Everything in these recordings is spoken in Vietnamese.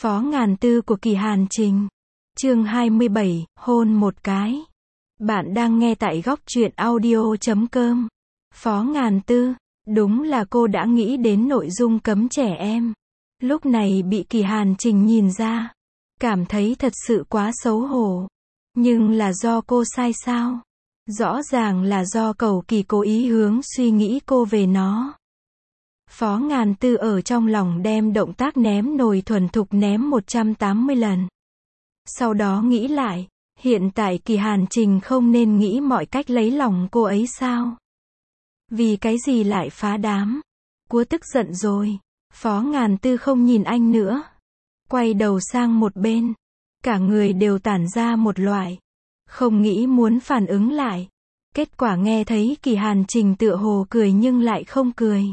Phó Ngàn Tư của Kỳ Hàn Trình. Chương 27, hôn một cái. Bạn đang nghe tại góc truyện audio.com. Phó Ngàn Tư, đúng là cô đã nghĩ đến nội dung cấm trẻ em. Lúc này bị Kỳ Hàn Trình nhìn ra, cảm thấy thật sự quá xấu hổ. Nhưng là do cô sai sao? Rõ ràng là do Cầu Kỳ cố ý hướng suy nghĩ cô về nó. Phó Ngàn Tư ở trong lòng đem động tác ném nồi thuần thục ném 180 lần. Sau đó nghĩ lại, hiện tại Kỳ Hàn Trình không nên nghĩ mọi cách lấy lòng cô ấy sao? Vì cái gì lại phá đám? Cua tức giận rồi. Phó Ngàn Tư không nhìn anh nữa. Quay đầu sang một bên. Cả người đều tản ra một loại. Không nghĩ muốn phản ứng lại. Kết quả nghe thấy Kỳ Hàn Trình tựa hồ cười nhưng lại không cười.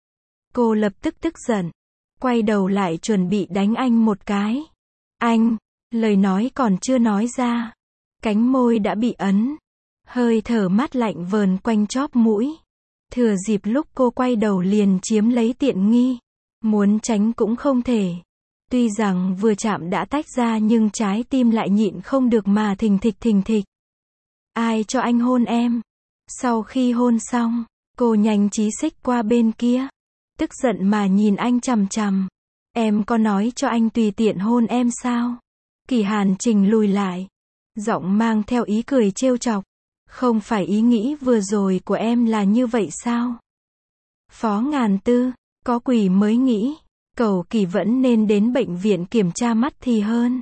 Cô lập tức tức giận. Quay đầu lại chuẩn bị đánh anh một cái. Anh, lời nói còn chưa nói ra. Cánh môi đã bị ấn. Hơi thở mát lạnh vờn quanh chóp mũi. Thừa dịp lúc cô quay đầu liền chiếm lấy tiện nghi. Muốn tránh cũng không thể. Tuy rằng vừa chạm đã tách ra nhưng trái tim lại nhịn không được mà thình thịch thình thịch. Ai cho anh hôn em? Sau khi hôn xong, cô nhanh chí xích qua bên kia. Tức giận mà nhìn anh chằm chằm. Em có nói cho anh tùy tiện hôn em sao? Kỳ Hàn Trình lùi lại. Giọng mang theo ý cười trêu chọc. Không phải ý nghĩ vừa rồi của em là như vậy sao? Phó Ngàn Tư, có quỷ mới nghĩ. Cầu Kỳ vẫn nên đến bệnh viện kiểm tra mắt thì hơn.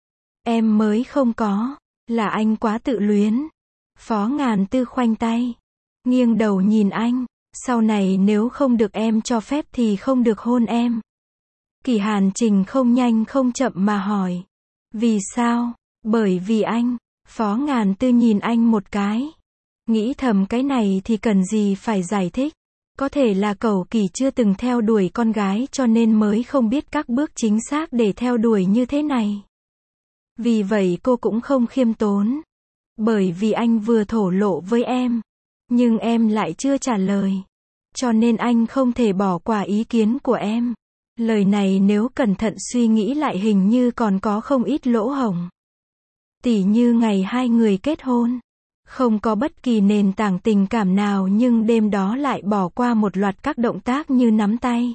Em mới không có. Là anh quá tự luyến. Phó Ngàn Tư khoanh tay. Nghiêng đầu nhìn anh. Sau này nếu không được em cho phép thì không được hôn em. Kỳ Hàn Trình không nhanh không chậm mà hỏi. Vì sao? Bởi vì anh. Phó Ngàn Tư nhìn anh một cái. Nghĩ thầm cái này thì cần gì phải giải thích. Có thể là Cầu Kỳ chưa từng theo đuổi con gái cho nên mới không biết các bước chính xác để theo đuổi như thế này. Vì vậy cô cũng không khiêm tốn. Bởi vì anh vừa thổ lộ với em. Nhưng em lại chưa trả lời. Cho nên anh không thể bỏ qua ý kiến của em. Lời này nếu cẩn thận suy nghĩ lại hình như còn có không ít lỗ hổng. Tỉ như ngày hai người kết hôn. Không có bất kỳ nền tảng tình cảm nào nhưng đêm đó lại bỏ qua một loạt các động tác như nắm tay,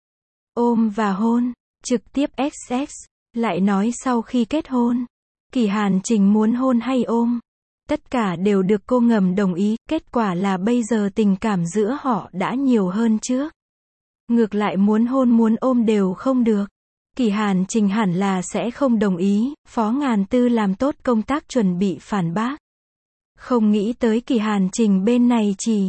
ôm và hôn, trực tiếp XX. Lại nói sau khi kết hôn, Kỳ Hàn Trình muốn hôn hay ôm. Tất cả đều được cô ngầm đồng ý, kết quả là bây giờ tình cảm giữa họ đã nhiều hơn trước. Ngược lại muốn hôn muốn ôm đều không được. Kỳ Hàn Trình hẳn là sẽ không đồng ý, Phó Ngàn Tư làm tốt công tác chuẩn bị phản bác. Không nghĩ tới Kỳ Hàn Trình bên này chỉ,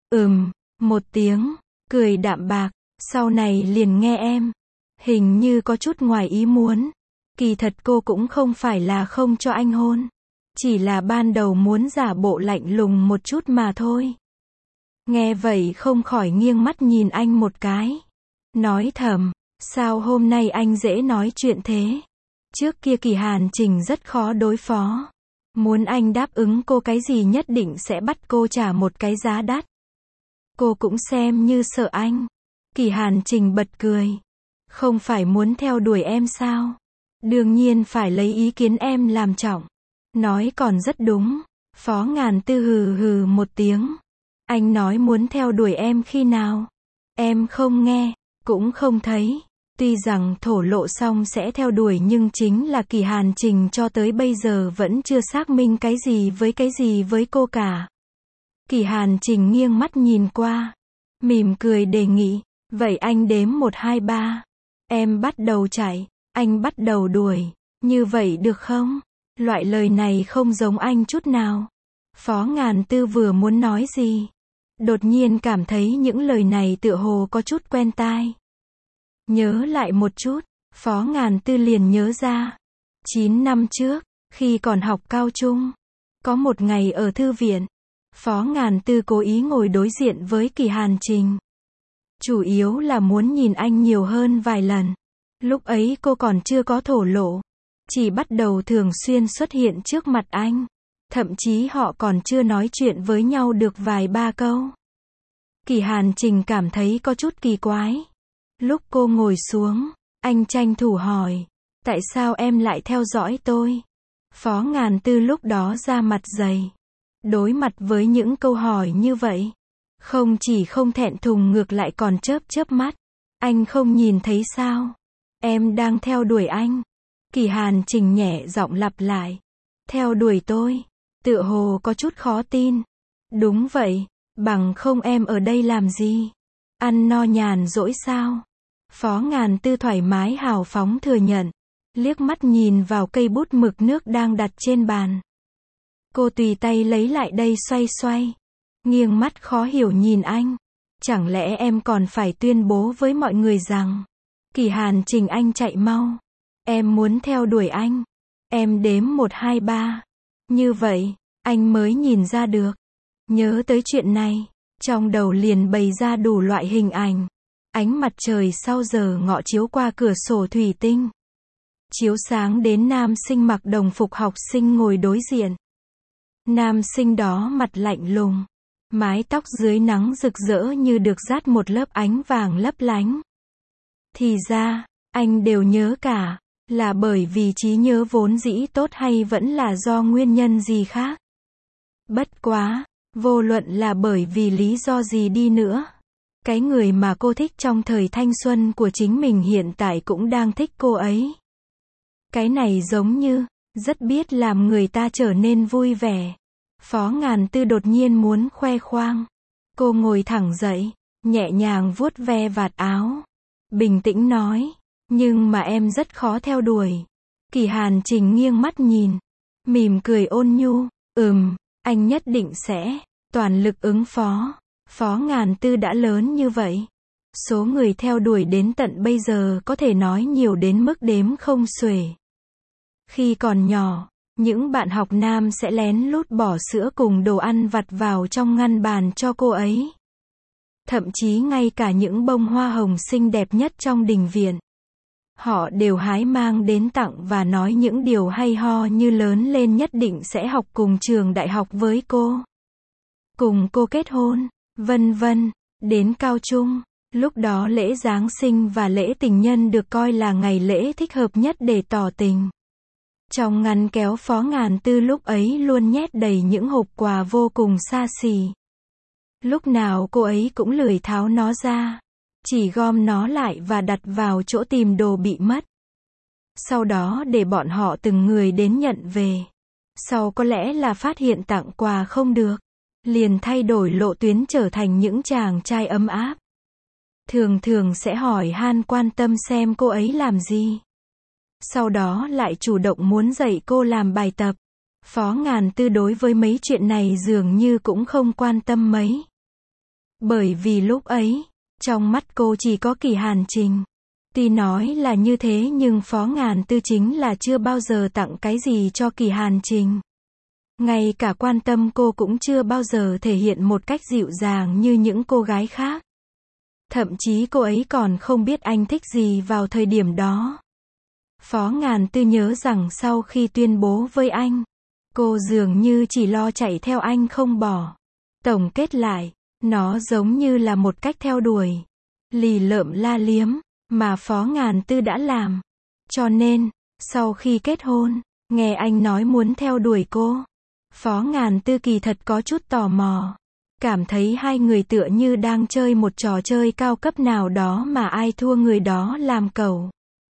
một tiếng, cười đạm bạc, sau này liền nghe em. Hình như có chút ngoài ý muốn. Kỳ thật cô cũng không phải là không cho anh hôn. Chỉ là ban đầu muốn giả bộ lạnh lùng một chút mà thôi. Nghe vậy không khỏi nghiêng mắt nhìn anh một cái. Nói thầm, sao hôm nay anh dễ nói chuyện thế? Trước kia Kỳ Hàn Trình rất khó đối phó. Muốn anh đáp ứng cô cái gì nhất định sẽ bắt cô trả một cái giá đắt. Cô cũng xem như sợ anh. Kỳ Hàn Trình bật cười. Không phải muốn theo đuổi em sao? Đương nhiên phải lấy ý kiến em làm trọng. Nói còn rất đúng. Phó Ngàn Tư hừ hừ một tiếng. Anh nói muốn theo đuổi em khi nào? Em không nghe, cũng không thấy. Tuy rằng thổ lộ xong sẽ theo đuổi nhưng chính là Kỳ Hàn Trình cho tới bây giờ vẫn chưa xác minh cái gì với cô cả. Kỳ Hàn Trình nghiêng mắt nhìn qua. Mỉm cười đề nghị. Vậy anh đếm 1 2 3. Em bắt đầu chạy. Anh bắt đầu đuổi. Như vậy được không? Loại lời này không giống anh chút nào. Phó Ngàn Tư vừa muốn nói gì. Đột nhiên cảm thấy những lời này tựa hồ có chút quen tai. Nhớ lại một chút, Phó Ngàn Tư liền nhớ ra. 9 năm trước, khi còn học cao trung, có một ngày ở thư viện, Phó Ngàn Tư cố ý ngồi đối diện với Kỳ Hàn Trình. Chủ yếu là muốn nhìn anh nhiều hơn vài lần. Lúc ấy cô còn chưa có thổ lộ, chỉ bắt đầu thường xuyên xuất hiện trước mặt anh. Thậm chí họ còn chưa nói chuyện với nhau được vài ba câu. Kỳ Hàn Trình cảm thấy có chút kỳ quái. Lúc cô ngồi xuống, anh tranh thủ hỏi, Tại sao em lại theo dõi tôi? Phó Ngàn Tư lúc đó ra mặt dày. Đối mặt với những câu hỏi như vậy, không chỉ không thẹn thùng ngược lại còn chớp chớp mắt. Anh không nhìn thấy sao? Em đang theo đuổi anh. Kỳ Hàn Trình nhẹ giọng lặp lại. Theo đuổi tôi? Tựa hồ có chút khó tin. Đúng vậy, bằng không em ở đây làm gì? Ăn no nhàn rỗi sao? Phó Ngàn Tư thoải mái hào phóng thừa nhận. Liếc mắt nhìn vào cây bút mực nước đang đặt trên bàn. Cô tùy tay lấy lại đây xoay xoay. Nghiêng mắt khó hiểu nhìn anh. Chẳng lẽ em còn phải tuyên bố với mọi người rằng Kỳ Hàn Trình anh chạy mau. Em muốn theo đuổi anh. Em đếm 1 2 3. Như vậy, anh mới nhìn ra được. Nhớ tới chuyện này, trong đầu liền bày ra đủ loại hình ảnh. Ánh mặt trời sau giờ ngọ chiếu qua cửa sổ thủy tinh. Chiếu sáng đến nam sinh mặc đồng phục học sinh ngồi đối diện. Nam sinh đó mặt lạnh lùng. Mái tóc dưới nắng rực rỡ như được dát một lớp ánh vàng lấp lánh. Thì ra, anh đều nhớ cả. Là bởi vì trí nhớ vốn dĩ tốt hay vẫn là do nguyên nhân gì khác? Bất quá, vô luận là bởi vì lý do gì đi nữa. Cái người mà cô thích trong thời thanh xuân của chính mình hiện tại cũng đang thích cô ấy. Cái này giống như, rất biết làm người ta trở nên vui vẻ. Phó Ngàn Tư đột nhiên muốn khoe khoang. Cô ngồi thẳng dậy, nhẹ nhàng vuốt ve vạt áo. Bình tĩnh nói, nhưng mà em rất khó theo đuổi. Kỳ Hàn Trình nghiêng mắt nhìn, mỉm cười ôn nhu, anh nhất định sẽ toàn lực ứng phó. Phó Ngàn Tư đã lớn như vậy. Số người theo đuổi đến tận bây giờ có thể nói nhiều đến mức đếm không xuể. Khi còn nhỏ, những bạn học nam sẽ lén lút bỏ sữa cùng đồ ăn vặt vào trong ngăn bàn cho cô ấy. Thậm chí ngay cả những bông hoa hồng xinh đẹp nhất trong đình viện. Họ đều hái mang đến tặng và nói những điều hay ho như lớn lên nhất định sẽ học cùng trường đại học với cô. Cùng cô kết hôn, vân vân. Đến cao trung, lúc đó lễ Giáng sinh và lễ tình nhân được coi là ngày lễ thích hợp nhất để tỏ tình. Trong ngăn kéo Phó Ngàn Tư lúc ấy luôn nhét đầy những hộp quà vô cùng xa xỉ. Lúc nào cô ấy cũng lười tháo nó ra. Chỉ gom nó lại và đặt vào chỗ tìm đồ bị mất. Sau đó để bọn họ từng người đến nhận về. Sau có lẽ là phát hiện tặng quà không được. Liền thay đổi lộ tuyến trở thành những chàng trai ấm áp. Thường thường sẽ hỏi han quan tâm xem cô ấy làm gì. Sau đó lại chủ động muốn dạy cô làm bài tập. Phó Ngàn Tư đối với mấy chuyện này dường như cũng không quan tâm mấy. Bởi vì lúc ấy, trong mắt cô chỉ có Kỳ Hàn Trình. Tuy nói là như thế nhưng Phó Ngàn Tư chính là chưa bao giờ tặng cái gì cho Kỳ Hàn Trình. Ngay cả quan tâm cô cũng chưa bao giờ thể hiện một cách dịu dàng như những cô gái khác. Thậm chí cô ấy còn không biết anh thích gì vào thời điểm đó. Phó Ngàn Tư nhớ rằng sau khi tuyên bố với anh, cô dường như chỉ lo chạy theo anh không bỏ. Tổng kết lại, nó giống như là một cách theo đuổi, lì lợm la liếm, mà Phó Ngàn Tư đã làm. Cho nên, sau khi kết hôn, nghe anh nói muốn theo đuổi cô, Phó Ngàn Tư kỳ thật có chút tò mò. Cảm thấy hai người tựa như đang chơi một trò chơi cao cấp nào đó mà ai thua người đó làm cẩu.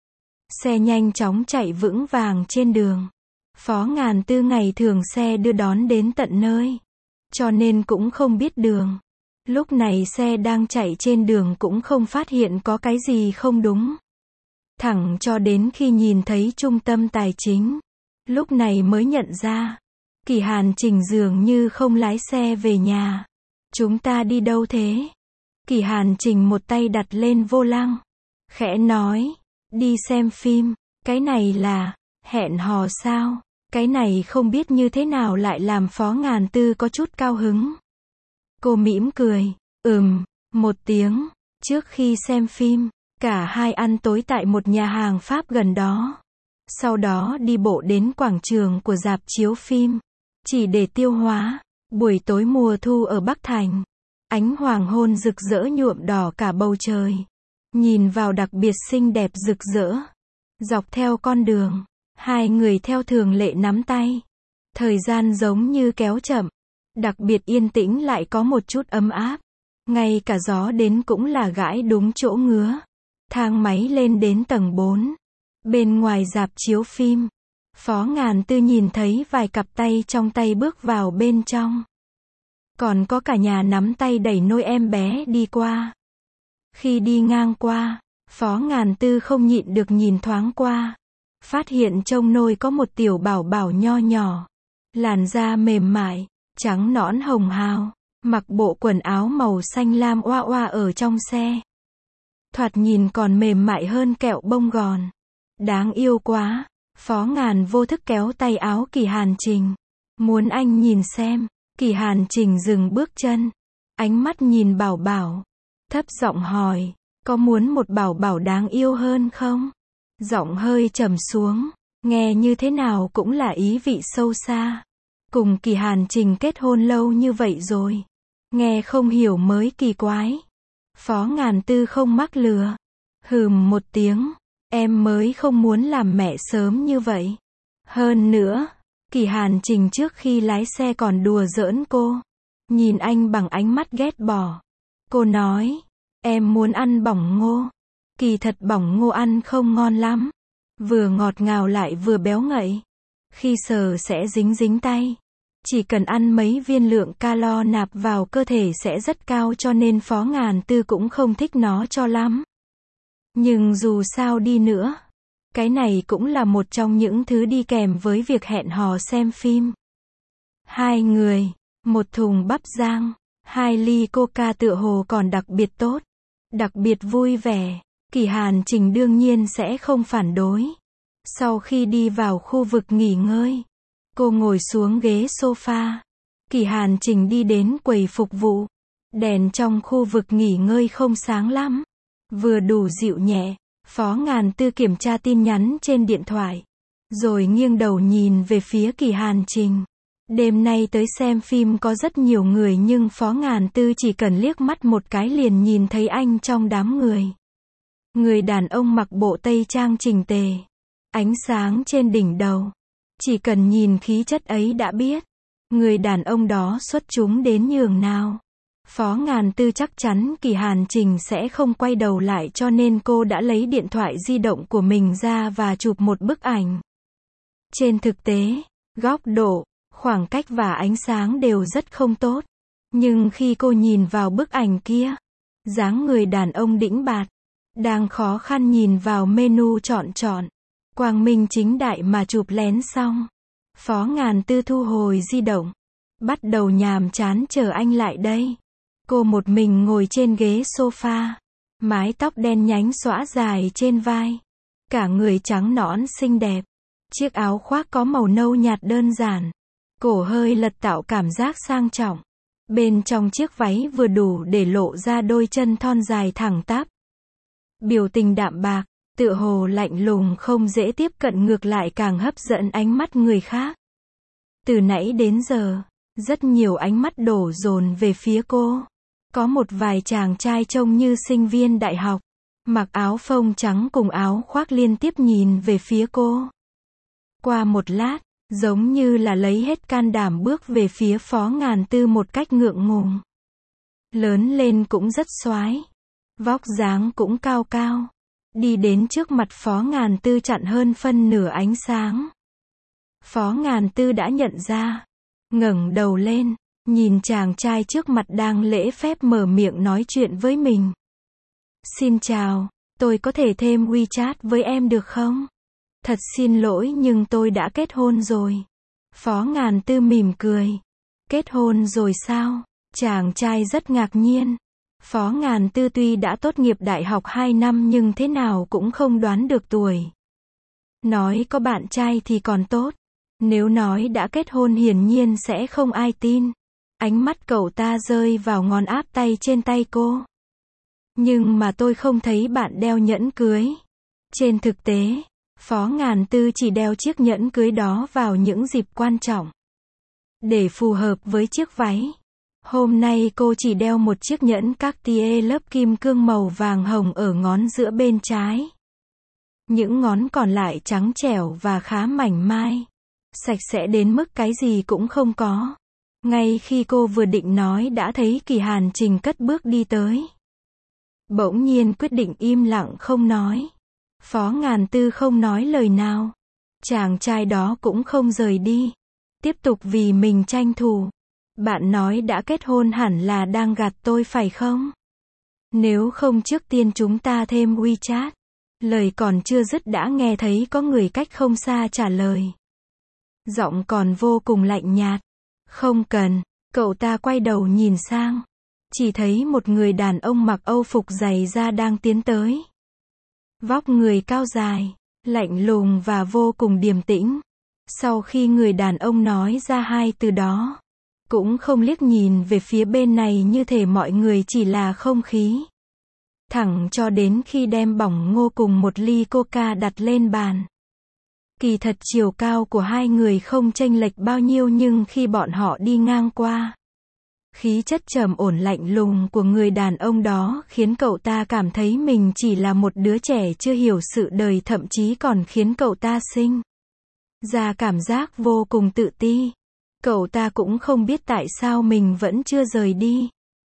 Xe nhanh chóng chạy vững vàng trên đường. Phó Ngàn Tư ngày thường xe đưa đón đến tận nơi. Cho nên cũng không biết đường. Lúc này xe đang chạy trên đường cũng không phát hiện có cái gì không đúng. Thẳng cho đến khi nhìn thấy trung tâm tài chính. Lúc này mới nhận ra. Kỳ Hàn Trình dường như không lái xe về nhà. Chúng ta đi đâu thế? Kỳ Hàn Trình một tay đặt lên vô lăng. Khẽ nói. Đi xem phim. Cái này là hẹn hò sao? Cái này không biết như thế nào lại làm Phó Ngàn Tư có chút cao hứng. Cô mỉm cười. Một tiếng. Trước khi xem phim, cả hai ăn tối tại một nhà hàng Pháp gần đó. Sau đó đi bộ đến quảng trường của rạp chiếu phim. Chỉ để tiêu hóa. Buổi tối mùa thu ở Bắc Thành. Ánh hoàng hôn rực rỡ nhuộm đỏ cả bầu trời. Nhìn vào đặc biệt xinh đẹp rực rỡ. Dọc theo con đường, hai người theo thường lệ nắm tay. Thời gian giống như kéo chậm, đặc biệt yên tĩnh lại có một chút ấm áp. Ngay cả gió đến cũng là gãi đúng chỗ ngứa. Thang máy lên đến tầng 4. Bên ngoài rạp chiếu phim, Phó Ngàn Tư nhìn thấy vài cặp tay trong tay bước vào bên trong. Còn có cả nhà nắm tay đẩy nôi em bé đi qua. Khi đi ngang qua, Phó Ngàn Tư không nhịn được nhìn thoáng qua. Phát hiện trong nôi có một tiểu bảo bảo nho nhỏ. Làn da mềm mại, trắng nõn hồng hào, mặc bộ quần áo màu xanh lam oa oa ở trong xe. Thoạt nhìn còn mềm mại hơn kẹo bông gòn. Đáng yêu quá. Phó Ngàn vô thức kéo tay áo Kỳ Hàn Trình. Muốn anh nhìn xem. Kỳ Hàn Trình dừng bước chân. Ánh mắt nhìn bảo bảo. Thấp giọng hỏi, có muốn một bảo bảo đáng yêu hơn không? Giọng hơi trầm xuống. Nghe như thế nào cũng là ý vị sâu xa. Cùng Kỳ Hàn Trình kết hôn lâu như vậy rồi. Nghe không hiểu mới kỳ quái. Phó Ngàn Tư không mắc lừa. Một tiếng. Em mới không muốn làm mẹ sớm như vậy. Hơn nữa, Kỳ Hàn Trình trước khi lái xe còn đùa giỡn cô. Nhìn anh bằng ánh mắt ghét bỏ. Cô nói, em muốn ăn bỏng ngô. Kỳ thật bỏng ngô ăn không ngon lắm. Vừa ngọt ngào lại vừa béo ngậy. Khi sờ sẽ dính dính tay. Chỉ cần ăn mấy viên lượng calo nạp vào cơ thể sẽ rất cao cho nên Phó Ngàn Tư cũng không thích nó cho lắm. Nhưng dù sao đi nữa, cái này cũng là một trong những thứ đi kèm với việc hẹn hò xem phim. Hai người, một thùng bắp rang, 2 ly coca tựa hồ còn đặc biệt tốt, đặc biệt vui vẻ. Kỳ Hàn Trình đương nhiên sẽ không phản đối. Sau khi đi vào khu vực nghỉ ngơi, cô ngồi xuống ghế sofa. Kỳ Hàn Trình đi đến quầy phục vụ. Đèn trong khu vực nghỉ ngơi không sáng lắm. Vừa đủ dịu nhẹ. Phó Ngàn Tư kiểm tra tin nhắn trên điện thoại. Rồi nghiêng đầu nhìn về phía Kỳ Hàn Trình. Đêm nay tới xem phim có rất nhiều người nhưng Phó Ngàn Tư chỉ cần liếc mắt một cái liền nhìn thấy anh trong đám người. Người đàn ông mặc bộ tây trang chỉnh tề. Ánh sáng trên đỉnh đầu. Chỉ cần nhìn khí chất ấy đã biết. Người đàn ông đó xuất chúng đến nhường nào. Phó Ngàn Tư chắc chắn Kỳ Hàn Trình sẽ không quay đầu lại cho nên cô đã lấy điện thoại di động của mình ra và chụp một bức ảnh. Trên thực tế, góc độ, khoảng cách và ánh sáng đều rất không tốt. Nhưng khi cô nhìn vào bức ảnh kia, dáng người đàn ông đĩnh bạt, đang khó khăn nhìn vào menu chọn. Quang minh chính đại mà chụp lén xong. Phó Ngàn Tư thu hồi di động. Bắt đầu nhàm chán chờ anh lại đây. Cô một mình ngồi trên ghế sofa. Mái tóc đen nhánh xõa dài trên vai. Cả người trắng nõn xinh đẹp. Chiếc áo khoác có màu nâu nhạt đơn giản. Cổ hơi lật tạo cảm giác sang trọng. Bên trong chiếc váy vừa đủ để lộ ra đôi chân thon dài thẳng tắp. Biểu tình đạm bạc, tựa hồ lạnh lùng không dễ tiếp cận ngược lại càng hấp dẫn ánh mắt người khác. Từ nãy đến giờ, rất nhiều ánh mắt đổ dồn về phía cô. Có một vài chàng trai trông như sinh viên đại học, mặc áo phông trắng cùng áo khoác liên tiếp nhìn về phía cô. Qua một lát, giống như là lấy hết can đảm bước về phía Phó Ngàn Tư một cách ngượng ngùng. Lớn lên cũng rất xoái, vóc dáng cũng cao cao. Đi đến trước mặt Phó Ngàn Tư chặn hơn phân nửa ánh sáng. Phó Ngàn Tư đã nhận ra, ngẩng đầu lên, nhìn chàng trai trước mặt đang lễ phép mở miệng nói chuyện với mình. Xin chào, tôi có thể thêm WeChat với em được không? Thật xin lỗi nhưng tôi đã kết hôn rồi. Phó Ngàn Tư mỉm cười. Kết hôn rồi sao? Chàng trai rất ngạc nhiên. Phó Ngàn Tư tuy đã tốt nghiệp đại học 2 năm nhưng thế nào cũng không đoán được tuổi. Nói có bạn trai thì còn tốt. Nếu nói đã kết hôn hiển nhiên sẽ không ai tin. Ánh mắt cậu ta rơi vào ngón áp tay trên tay cô. Nhưng mà tôi không thấy bạn đeo nhẫn cưới. Trên thực tế, Phó Ngàn Tư chỉ đeo chiếc nhẫn cưới đó vào những dịp quan trọng. Để phù hợp với chiếc váy. Hôm nay cô chỉ đeo một chiếc nhẫn Cartier lớp kim cương màu vàng hồng ở ngón giữa bên trái. Những ngón còn lại trắng trẻo và khá mảnh mai. Sạch sẽ đến mức cái gì cũng không có. Ngay khi cô vừa định nói đã thấy Kỳ Hàn Trình cất bước đi tới. Bỗng nhiên quyết định im lặng không nói. Phó Ngàn Tư không nói lời nào. Chàng trai đó cũng không rời đi. Tiếp tục vì mình tranh thủ. Bạn nói đã kết hôn hẳn là đang gạt tôi phải không? Nếu không trước tiên chúng ta thêm WeChat. Lời còn chưa dứt đã nghe thấy có người cách không xa trả lời. Giọng còn vô cùng lạnh nhạt. Không cần. Cậu ta quay đầu nhìn sang. Chỉ thấy một người đàn ông mặc âu phục dày da đang tiến tới. Vóc người cao dài, lạnh lùng và vô cùng điềm tĩnh. Sau khi người đàn ông nói ra hai từ đó, cũng không liếc nhìn về phía bên này như thể mọi người chỉ là không khí. Thẳng cho đến khi đem bỏng ngô cùng một ly coca đặt lên bàn. Kỳ thật chiều cao của hai người không chênh lệch bao nhiêu nhưng khi bọn họ đi ngang qua, khí chất trầm ổn lạnh lùng của người đàn ông đó khiến cậu ta cảm thấy mình chỉ là một đứa trẻ chưa hiểu sự đời, thậm chí còn khiến cậu ta sinh ra cảm giác vô cùng tự ti. Cậu ta cũng không biết tại sao mình vẫn chưa rời đi.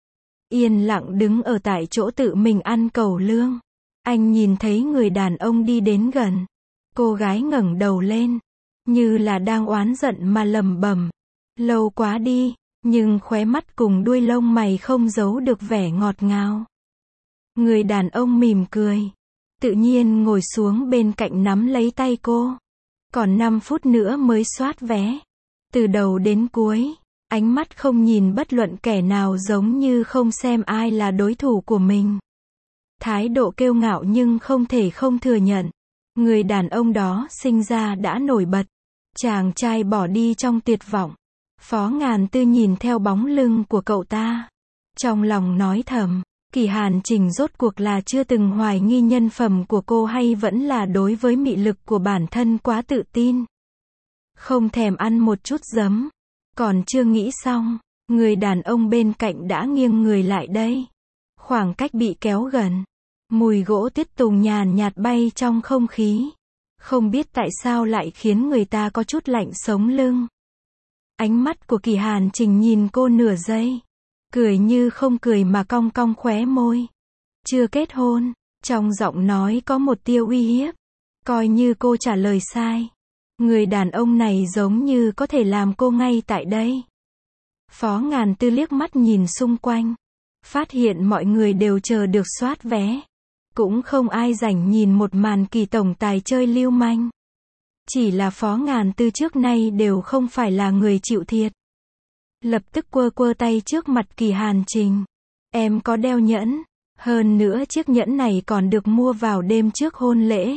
Yên lặng đứng ở tại chỗ tự mình ăn cẩu lương. Anh nhìn thấy người đàn ông đi đến gần. Cô gái ngẩng đầu lên, như là đang oán giận mà lẩm bẩm. Lâu quá đi, nhưng khóe mắt cùng đuôi lông mày không giấu được vẻ ngọt ngào. Người đàn ông mỉm cười. Tự nhiên ngồi xuống bên cạnh nắm lấy tay cô. Còn 5 phút nữa mới soát vé. Từ đầu đến cuối, ánh mắt không nhìn bất luận kẻ nào, giống như không xem ai là đối thủ của mình. Thái độ kiêu ngạo nhưng không thể không thừa nhận. Người đàn ông đó sinh ra đã nổi bật. Chàng trai bỏ đi trong tuyệt vọng. Phó Ngàn Tư nhìn theo bóng lưng của cậu ta. Trong lòng nói thầm, Kỳ Hàn Trình rốt cuộc là chưa từng hoài nghi nhân phẩm của cô hay vẫn là đối với mị lực của bản thân quá tự tin. Không thèm ăn một chút giấm. Còn chưa nghĩ xong, người đàn ông bên cạnh đã nghiêng người lại đây. Khoảng cách bị kéo gần. Mùi gỗ tuyết tùng nhàn nhạt bay trong không khí. Không biết tại sao lại khiến người ta có chút lạnh sống lưng. Ánh mắt của Kỳ Hàn Trình nhìn cô nửa giây. Cười như không cười mà cong cong khóe môi. Chưa kết hôn. Trong giọng nói có một tia uy hiếp. Coi như cô trả lời sai. Người đàn ông này giống như có thể làm cô ngay tại đây. Phó Ngàn Tư liếc mắt nhìn xung quanh. Phát hiện mọi người đều chờ được soát vé. Cũng không ai rảnh nhìn một màn Kỳ tổng tài chơi lưu manh. Chỉ là Phó Ngàn Tư trước nay đều không phải là người chịu thiệt. Lập tức quơ quơ tay trước mặt Kỳ Hàn Trình. Em có đeo nhẫn. Hơn nữa chiếc nhẫn này còn được mua vào đêm trước hôn lễ.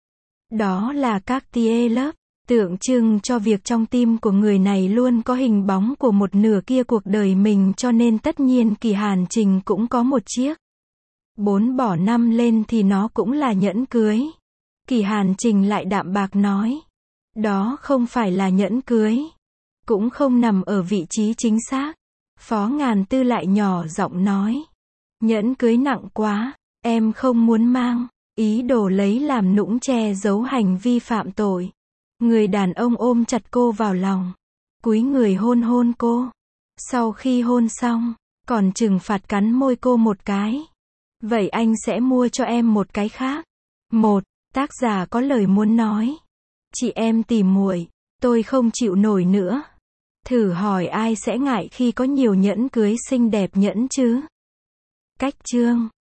Đó là Cartier Love, tượng trưng cho việc trong tim của người này luôn có hình bóng của một nửa kia cuộc đời mình, cho nên tất nhiên Kỳ Hàn Trình cũng có một chiếc. 4 bỏ 5 lên thì nó cũng là nhẫn cưới. Kỳ Hàn Trình lại đạm bạc nói. Đó không phải là nhẫn cưới. Cũng không nằm ở vị trí chính xác. Phó Ngàn Tư lại nhỏ giọng nói. Nhẫn cưới nặng quá, em không muốn mang. Ý đồ lấy làm nũng che giấu hành vi phạm tội. Người đàn ông ôm chặt cô vào lòng. Cúi người hôn hôn cô. Sau khi hôn xong, còn trừng phạt cắn môi cô một cái. Vậy anh sẽ mua cho em một cái khác. Một, tác giả có lời muốn nói. Chị em tỉ muội, tôi không chịu nổi nữa. Thử hỏi ai sẽ ngại khi có nhiều nhẫn cưới xinh đẹp nhẫn chứ? Cách chương